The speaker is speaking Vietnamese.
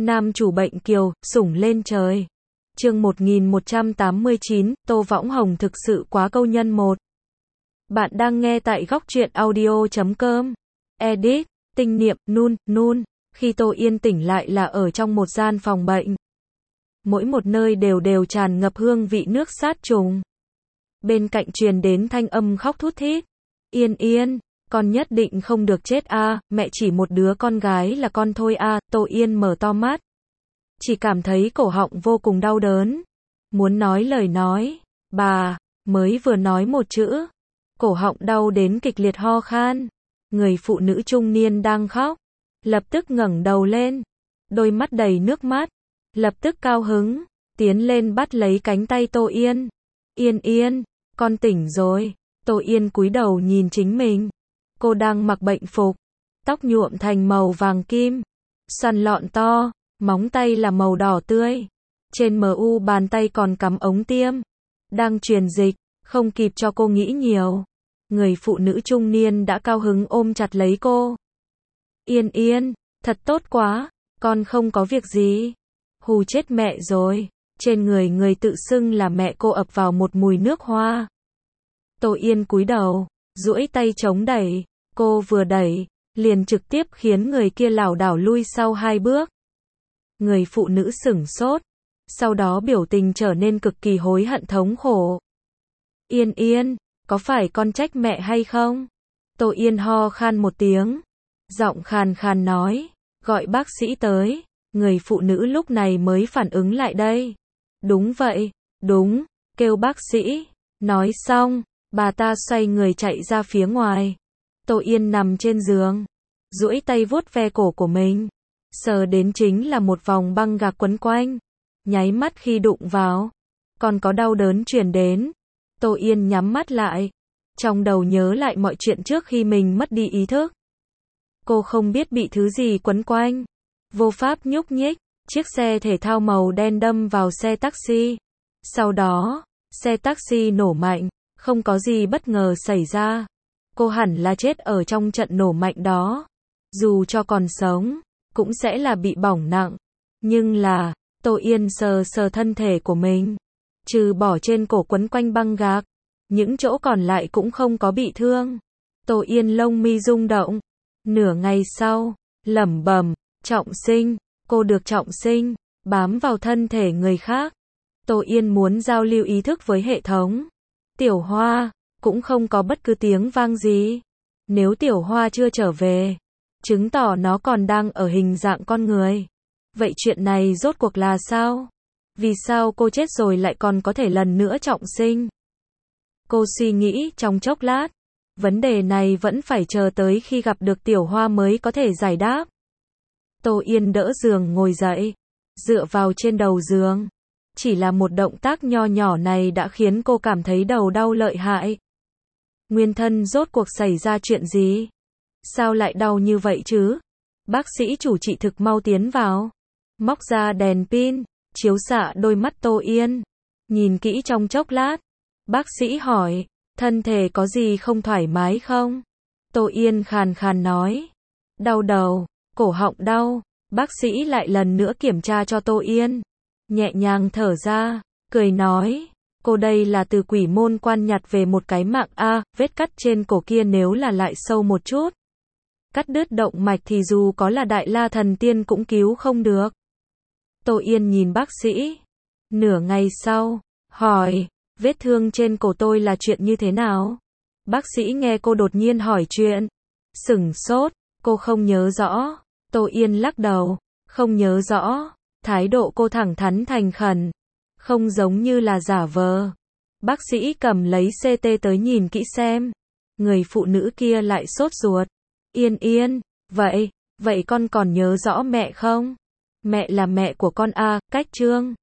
Nam chủ bệnh kiều, sủng lên trời. Chương 1189, Tô Võng Hồng thực sự quá câu nhân một. Bạn đang nghe tại góc truyện audio.com. Edit, tinh niệm, nun. Khi Tô Yên tỉnh lại là ở trong một gian phòng bệnh. Mỗi một nơi đều tràn ngập hương vị nước sát trùng. Bên cạnh truyền đến thanh âm khóc thút thít. Yên, con nhất định không được chết a, mẹ chỉ một đứa con gái là con thôi a. Tô Yên mở to mắt. Chỉ cảm thấy cổ họng vô cùng đau đớn. Muốn nói lời nói, bà, mới vừa nói một chữ. Cổ họng đau đến kịch liệt ho khan. Người phụ nữ trung niên đang khóc. Lập tức ngẩng đầu lên. Đôi mắt đầy nước mắt. Lập tức cao hứng. Tiến lên bắt lấy cánh tay Tô Yên. Yên, con tỉnh rồi. Tô Yên cúi đầu nhìn chính mình. Cô đang mặc bệnh phục. Tóc nhuộm thành màu vàng kim. Xoăn lọn to. Móng tay là màu đỏ tươi. Trên mu bàn tay còn cắm ống tiêm. Đang truyền dịch. Không kịp cho cô nghĩ nhiều. Người phụ nữ trung niên đã cao hứng ôm chặt lấy cô. Yên, thật tốt quá. Con không có việc gì. Hù chết mẹ rồi. Trên người tự xưng là mẹ cô ập vào một mùi nước hoa. Tô Yên cúi đầu, duỗi tay chống đẩy. Cô vừa đẩy, liền trực tiếp khiến người kia lảo đảo lui sau 2 bước. Người phụ nữ sửng sốt. Sau đó biểu tình trở nên cực kỳ hối hận thống khổ. Yên, có phải con trách mẹ hay không? Tô Yên ho khan một tiếng. Giọng khàn nói, gọi bác sĩ tới. Người phụ nữ lúc này mới phản ứng lại đây. Đúng vậy, đúng, kêu bác sĩ. Nói xong, bà ta xoay người chạy ra phía ngoài. Tô Yên nằm trên giường, duỗi tay vuốt ve cổ của mình. Sờ đến chính là một vòng băng gạc quấn quanh. Nháy mắt khi đụng vào, còn có đau đớn truyền đến. Tô Yên nhắm mắt lại. Trong đầu nhớ lại mọi chuyện trước khi mình mất đi ý thức. Cô không biết bị thứ gì quấn quanh. Vô pháp nhúc nhích. Chiếc xe thể thao màu đen đâm vào xe taxi. Sau đó, xe taxi nổ mạnh. Không có gì bất ngờ xảy ra. Cô hẳn là chết ở trong trận nổ mạnh đó. Dù cho còn sống, cũng sẽ là bị bỏng nặng. Nhưng là, Tô Yên sờ thân thể của mình. Trừ bỏ trên cổ quấn quanh băng gạc, những chỗ còn lại cũng không có bị thương. Tô Yên lông mi rung động. Nửa ngày sau, lẩm bẩm, trọng sinh, cô được trọng sinh, bám vào thân thể người khác. Tô Yên muốn giao lưu ý thức với hệ thống. Tiểu Hoa, cũng không có bất cứ tiếng vang gì. Nếu Tiểu Hoa chưa trở về, chứng tỏ nó còn đang ở hình dạng con người. Vậy chuyện này rốt cuộc là sao? Vì sao cô chết rồi lại còn có thể lần nữa trọng sinh? Cô suy nghĩ trong chốc lát. Vấn đề này vẫn phải chờ tới khi gặp được Tiểu Hoa mới có thể giải đáp. Tô Yên đỡ giường ngồi dậy, dựa vào trên đầu giường. Chỉ là một động tác nho nhỏ này đã khiến cô cảm thấy đầu đau lợi hại. Nguyên thân rốt cuộc xảy ra chuyện gì? Sao lại đau như vậy chứ? Bác sĩ chủ trị thực mau tiến vào. Móc ra đèn pin, chiếu xạ đôi mắt Tô Yên. Nhìn kỹ trong chốc lát. Bác sĩ hỏi, thân thể có gì không thoải mái không? Tô Yên khàn nói. Đau đầu, cổ họng đau. Bác sĩ lại lần nữa kiểm tra cho Tô Yên. Nhẹ nhàng thở ra, cười nói. Cô đây là từ quỷ môn quan nhặt về một cái mạng a, vết cắt trên cổ kia nếu là lại sâu một chút. Cắt đứt động mạch thì dù có là đại la thần tiên cũng cứu không được. Tô Yên nhìn bác sĩ. Nửa ngày sau, hỏi, vết thương trên cổ tôi là chuyện như thế nào? Bác sĩ nghe cô đột nhiên hỏi chuyện. Sửng sốt, cô không nhớ rõ. Tô Yên lắc đầu, không nhớ rõ. Thái độ cô thẳng thắn thành khẩn. Không giống như là giả vờ. Bác sĩ cầm lấy CT tới nhìn kỹ xem. Người phụ nữ kia lại sốt ruột. Yên, vậy con còn nhớ rõ mẹ không? Mẹ là mẹ của con a, cách Trương.